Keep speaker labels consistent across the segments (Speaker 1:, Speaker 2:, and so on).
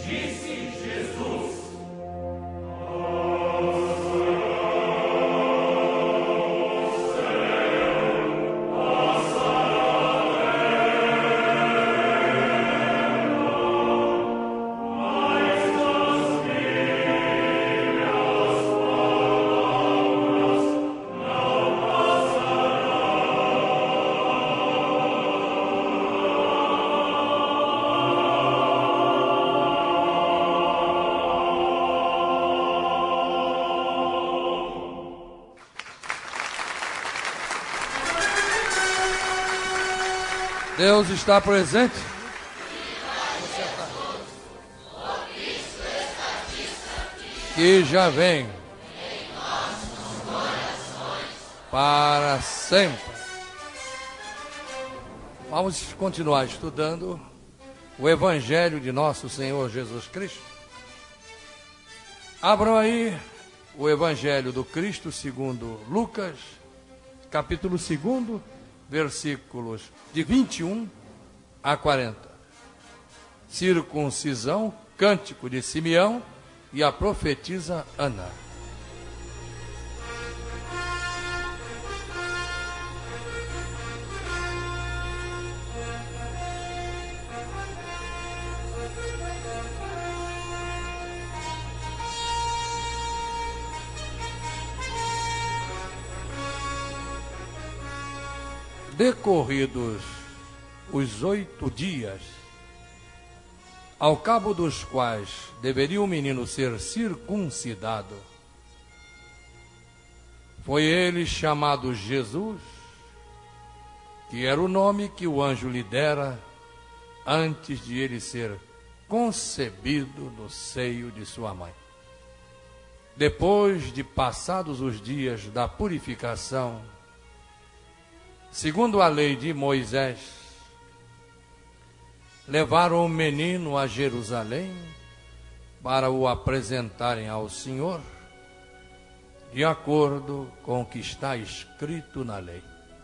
Speaker 1: Deus está presente. Que já vem para sempre. Vamos continuar estudando o Evangelho de nosso Senhor Jesus Cristo. Abram aí o Evangelho do Cristo segundo Lucas, capítulo 2, versículos de 21 a 40. Circuncisão, cântico de Simeão e a profetisa Ana. Decorridos os 8 dias, ao cabo dos quais deveria o menino ser circuncidado, foi ele chamado Jesus, que era o nome que o anjo lhe dera antes de ele ser concebido no seio de sua mãe. Depois de passados os dias da purificação, segundo a lei de Moisés, levaram o menino a Jerusalém para o apresentarem ao Senhor, de acordo com o que está escrito na lei.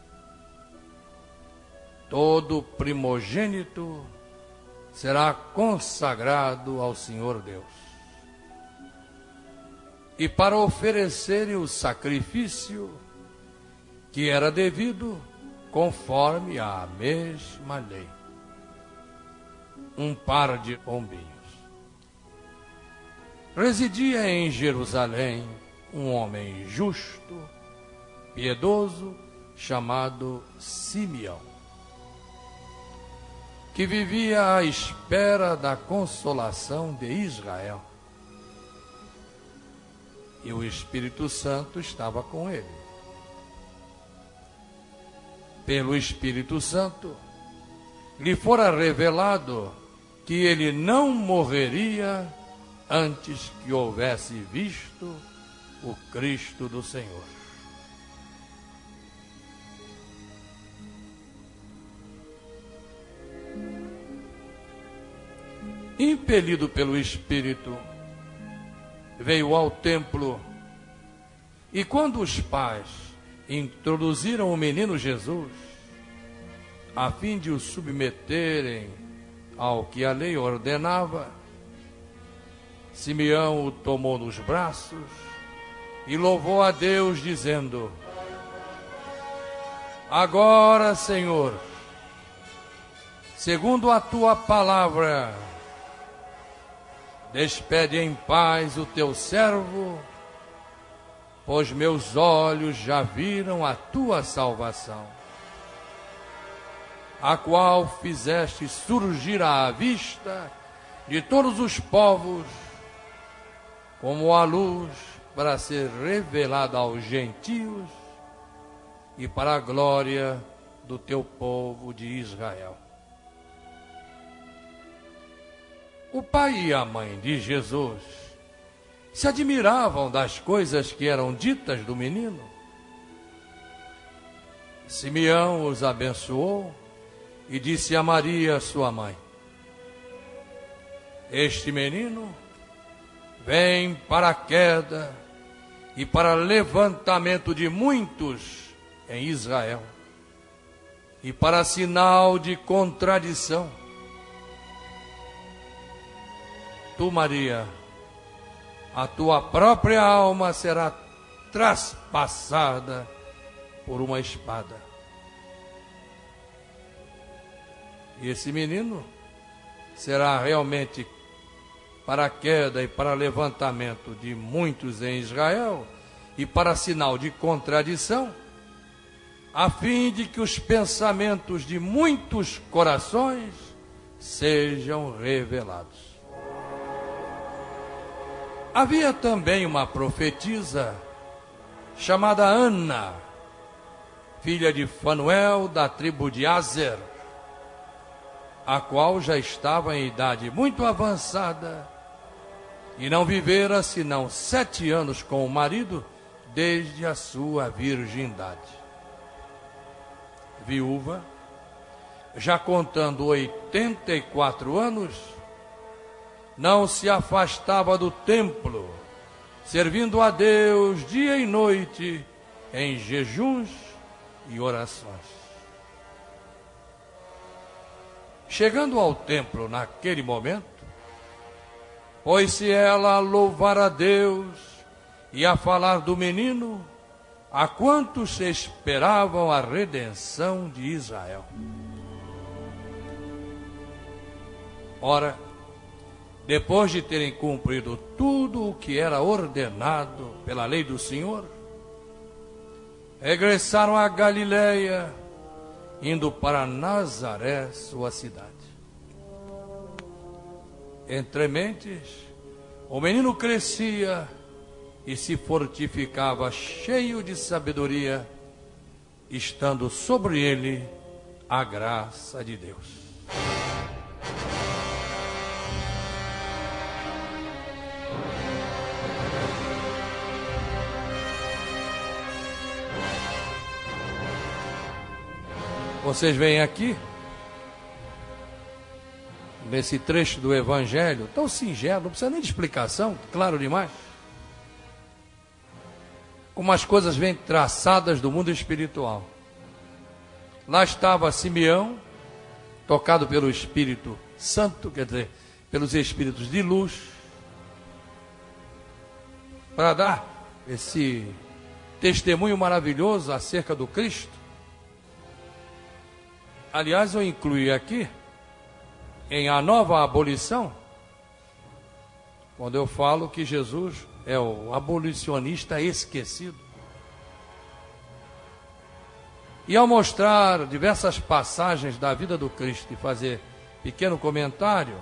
Speaker 1: Todo primogênito será consagrado ao Senhor Deus. E para oferecerem o sacrifício que era devido, conforme a mesma lei, um par de pombinhos. Residia em Jerusalém um homem justo, piedoso, chamado Simeão, que vivia à espera da consolação de Israel. E o Espírito Santo estava com ele. Pelo Espírito Santo, lhe fora revelado que ele não morreria antes que houvesse visto o Cristo do Senhor. Impelido pelo Espírito, veio ao templo, e quando os pais introduziram o menino Jesus, a fim de o submeterem ao que a lei ordenava, Simeão o tomou nos braços e louvou a Deus, dizendo: Agora, Senhor, segundo a tua palavra, despede em paz o teu servo, pois meus olhos já viram a tua salvação, a qual fizeste surgir à vista de todos os povos, como a luz para ser revelada aos gentios e para a glória do teu povo de Israel. O pai e a mãe de Jesus se admiravam das coisas que eram ditas do menino. Simeão os abençoou e disse a Maria, sua mãe: Este menino vem para a queda e para levantamento de muitos em Israel, e para sinal de contradição, tu, Maria, a tua própria alma será traspassada por uma espada. E esse menino será realmente para a queda e para levantamento de muitos em Israel e para sinal de contradição, a fim de que os pensamentos de muitos corações sejam revelados. Havia também uma profetisa chamada Ana, filha de Fanuel, da tribo de Aser, a qual já estava em idade muito avançada e não vivera senão 7 anos com o marido desde a sua virgindade. Viúva, já contando 84 anos, não se afastava do templo, servindo a Deus dia e noite em jejuns e orações. Chegando ao templo naquele momento, pôs-se ela a louvar a Deus e a falar do menino, a quantos esperavam a redenção de Israel. Ora, depois de terem cumprido tudo o que era ordenado pela lei do Senhor, regressaram a Galileia, indo para Nazaré, sua cidade. Entre mentes, o menino crescia e se fortificava cheio de sabedoria, estando sobre ele a graça de Deus. Vocês veem aqui, nesse trecho do Evangelho, tão singelo, não precisa nem de explicação, claro demais, como as coisas vêm traçadas do mundo espiritual. Lá estava Simeão, tocado pelo Espírito Santo, quer dizer, pelos Espíritos de luz, para dar esse testemunho maravilhoso acerca do Cristo. Aliás, eu incluí aqui, em A Nova Abolição, quando eu falo que Jesus é o abolicionista esquecido. E ao mostrar diversas passagens da vida do Cristo e fazer pequeno comentário,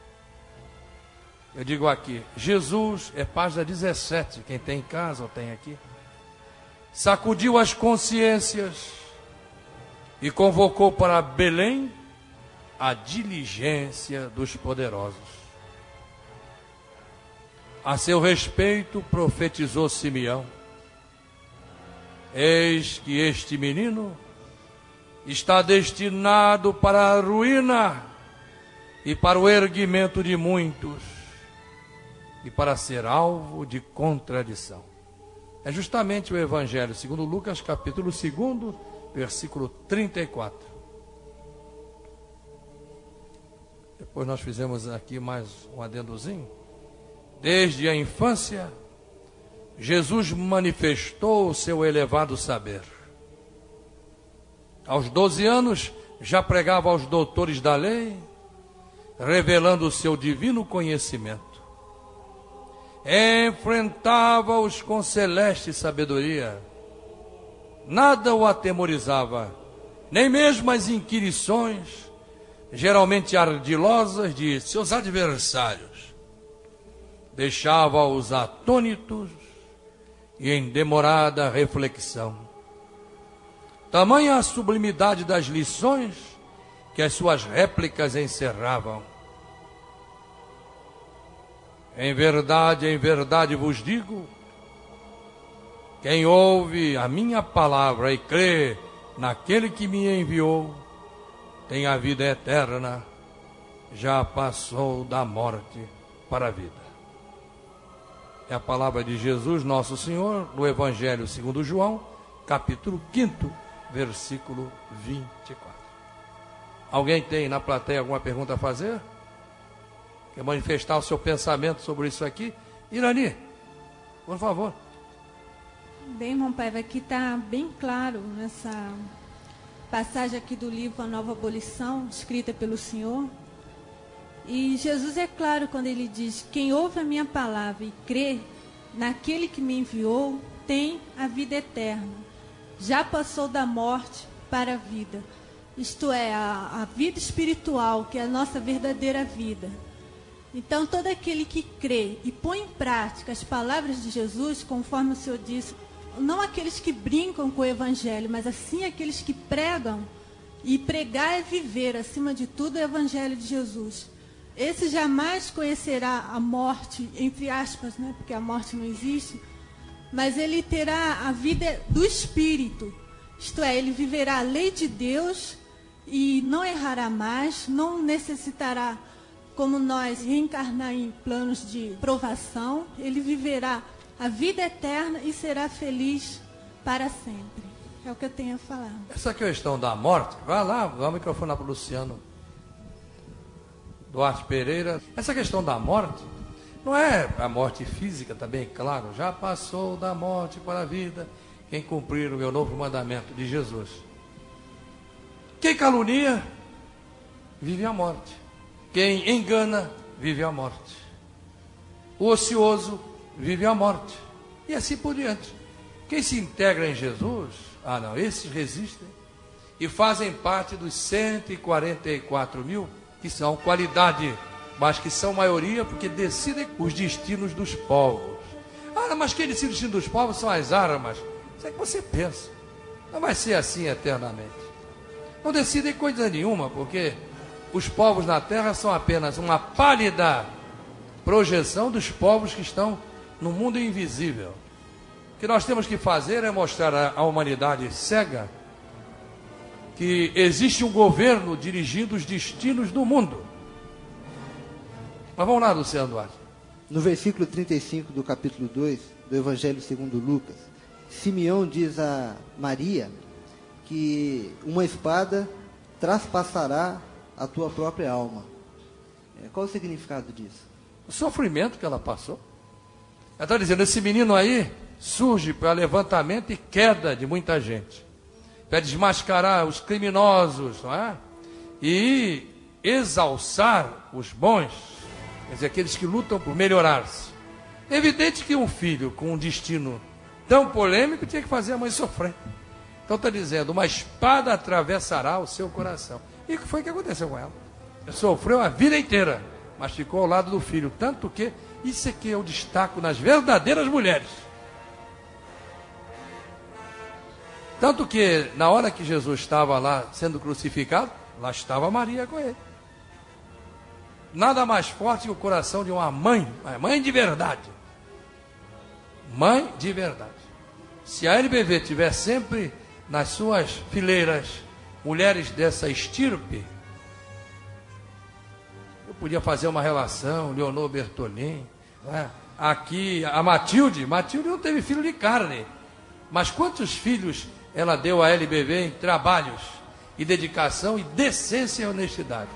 Speaker 1: eu digo aqui, Jesus, é página 17, quem tem em casa ou tem aqui, sacudiu as consciências e convocou para Belém a diligência dos poderosos. A seu respeito, profetizou Simeão: eis que este menino está destinado para a ruína e para o erguimento de muitos, e para ser alvo de contradição. É justamente o Evangelho segundo Lucas, capítulo 2, versículo 34. Depois nós fizemos aqui mais um adendozinho. Desde a infância, Jesus manifestou o seu elevado saber. Aos 12 anos, já pregava aos doutores da lei, revelando o seu divino conhecimento. Enfrentava-os com celeste sabedoria. Nada o atemorizava, nem mesmo as inquirições, geralmente ardilosas, de seus adversários. Deixava-os atônitos e em demorada reflexão. Tamanha a sublimidade das lições que as suas réplicas encerravam. Em verdade vos digo, quem ouve a minha palavra e crê naquele que me enviou, tem a vida eterna, já passou da morte para a vida. É a palavra de Jesus, nosso Senhor, no Evangelho segundo João, capítulo 5, versículo 24. Alguém tem na plateia alguma pergunta a fazer? quer manifestar o seu pensamento sobre isso aqui? Irani, por favor.
Speaker 2: Bem, irmão Paiva, aqui está bem claro nessa passagem aqui do livro A Nova Abolição, escrita pelo Senhor. E Jesus é claro quando ele diz: quem ouve a minha palavra e crê naquele que me enviou, tem a vida eterna. Já passou da morte para a vida. Isto é, a vida espiritual, que é a nossa verdadeira vida. Então, todo aquele que crê e põe em prática as palavras de Jesus, conforme o Senhor disse, não aqueles que brincam com o Evangelho, mas assim aqueles que pregam, e pregar é viver, acima de tudo, o Evangelho de Jesus. Esse jamais conhecerá a morte, entre aspas, né? Porque a morte não existe, mas ele terá a vida do Espírito. Isto é, ele viverá a lei de Deus e não errará mais, não necessitará, como nós, reencarnar em planos de provação. Ele viverá a vida eterna e será feliz para sempre. É o que eu tenho a falar.
Speaker 1: Essa questão da morte, vai lá, dá o microfone lá para o Luciano Duarte Pereira. Essa questão da morte, não é a morte física, também, claro, já passou da morte para a vida quem cumprir o meu novo mandamento de Jesus. Quem calunia, vive a morte. Quem engana, vive a morte. O ocioso, vive a morte. E assim por diante. Quem se integra em Jesus, não, esses resistem e fazem parte dos 144 mil, que são qualidade, mas que são maioria porque decidem os destinos dos povos. Mas quem decide o destino dos povos são as armas. Isso é que você pensa. Não vai ser assim eternamente. Não decidem coisa nenhuma, porque os povos na terra são apenas uma pálida projeção dos povos que estão no mundo invisível. O que nós temos que fazer é mostrar à humanidade cega que existe um governo dirigindo os destinos do mundo. Mas vamos lá, Luciano Duarte.
Speaker 3: No versículo 35 do capítulo 2 do Evangelho segundo Lucas, Simeão diz a Maria que uma espada traspassará a tua própria alma. Qual o significado disso?
Speaker 1: O sofrimento que ela passou. Ela está dizendo, esse menino aí surge para levantamento e queda de muita gente, para desmascarar os criminosos, não é? E exalçar os bons, quer dizer, aqueles que lutam por melhorar-se. É evidente que um filho com um destino tão polêmico tinha que fazer a mãe sofrer. Então está dizendo, uma espada atravessará o seu coração. E o que foi que aconteceu com ela? Ela sofreu a vida inteira, mas ficou ao lado do filho. Tanto que, isso aqui eu destaco nas verdadeiras mulheres. Tanto que, na hora que Jesus estava lá sendo crucificado, lá estava Maria com ele. Nada mais forte que o coração de uma mãe de verdade. Mãe de verdade. Se a LBV tiver sempre nas suas fileiras mulheres dessa estirpe, eu podia fazer uma relação, Leonor Bertolin, né? Aqui, a Matilde não teve filho de carne, mas quantos filhos ela deu à LBV em trabalhos e dedicação e decência e honestidade.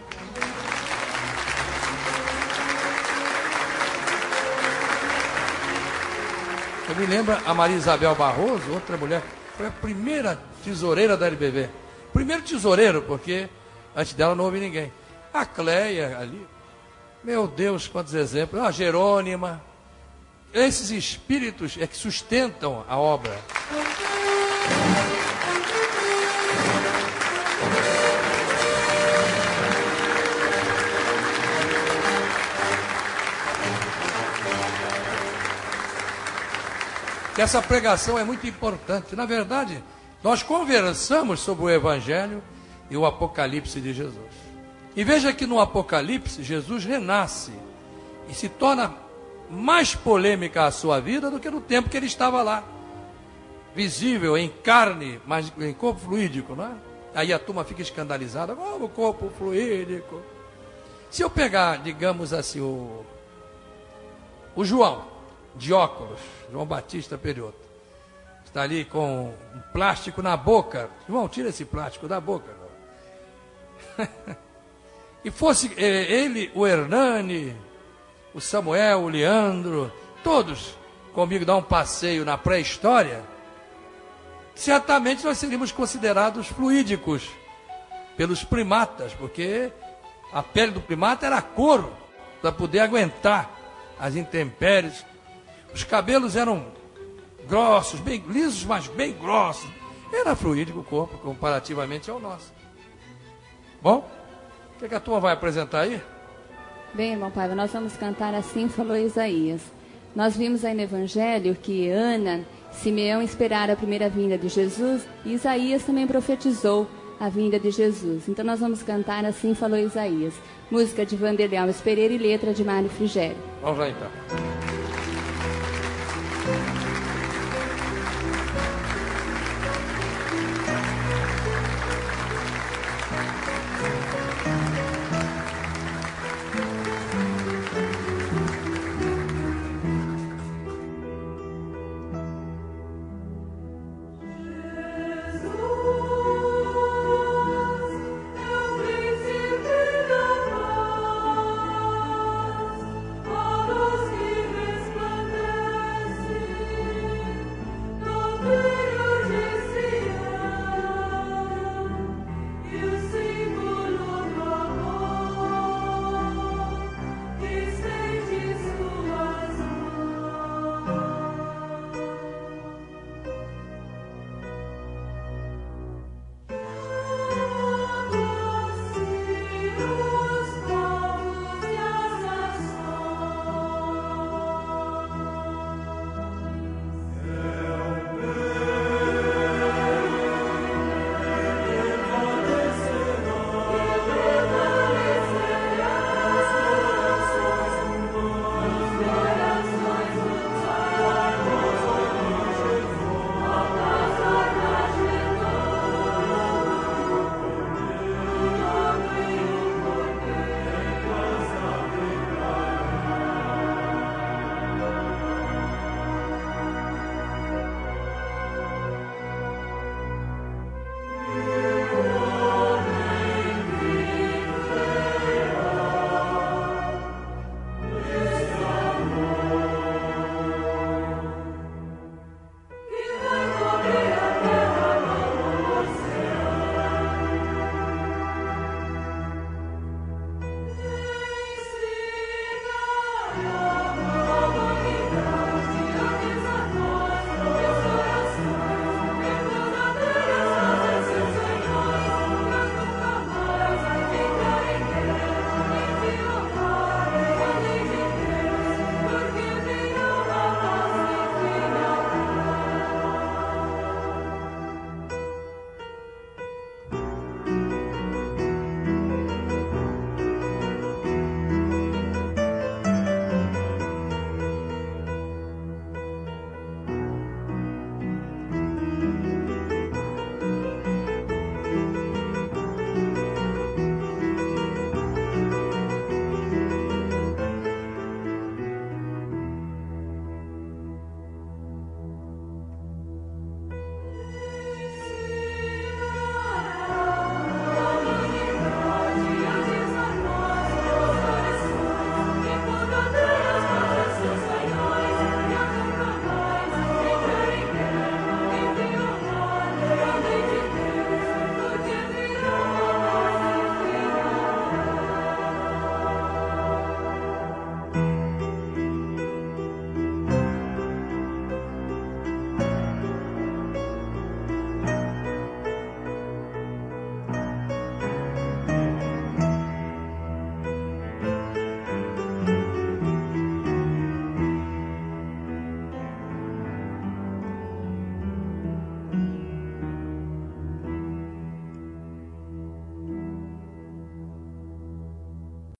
Speaker 1: Eu me lembro a Maria Isabel Barroso, outra mulher, foi a primeira tesoureira da LBV. Primeiro tesoureiro, porque antes dela não houve ninguém. A Cleia ali, meu Deus, quantos exemplos. A Jerônima. Esses espíritos é que sustentam a obra. Que essa pregação é muito importante. Na verdade, nós conversamos sobre o Evangelho e o Apocalipse de Jesus. E veja que no Apocalipse, Jesus renasce e se torna mais polêmica a sua vida do que no tempo que ele estava lá. Visível, em carne, mas em corpo fluídico, não é? Aí a turma fica escandalizada. Oh, o corpo fluídico. Se eu pegar, digamos assim, o João, de óculos, João Batista Perioto, está ali com um plástico na boca. João, tira esse plástico da boca. E fosse ele, o Hernani, o Samuel, o Leandro, todos comigo dar um passeio na pré-história, certamente nós seríamos considerados fluídicos pelos primatas, porque a pele do primata era couro, para poder aguentar as intempéries. Os cabelos eram grossos, bem lisos, mas bem grossos. Era fluídico o corpo, comparativamente ao nosso. Bom, o que a turma vai apresentar aí?
Speaker 4: Bem, irmão Paiva, nós vamos cantar Assim Falou Isaías. Nós vimos aí no Evangelho que Ana, Simeão esperaram a primeira vinda de Jesus e Isaías também profetizou a vinda de Jesus. Então nós vamos cantar Assim Falou Isaías. Música de Vanderlei Alves Pereira e letra de Mário Frigério.
Speaker 1: Vamos lá então.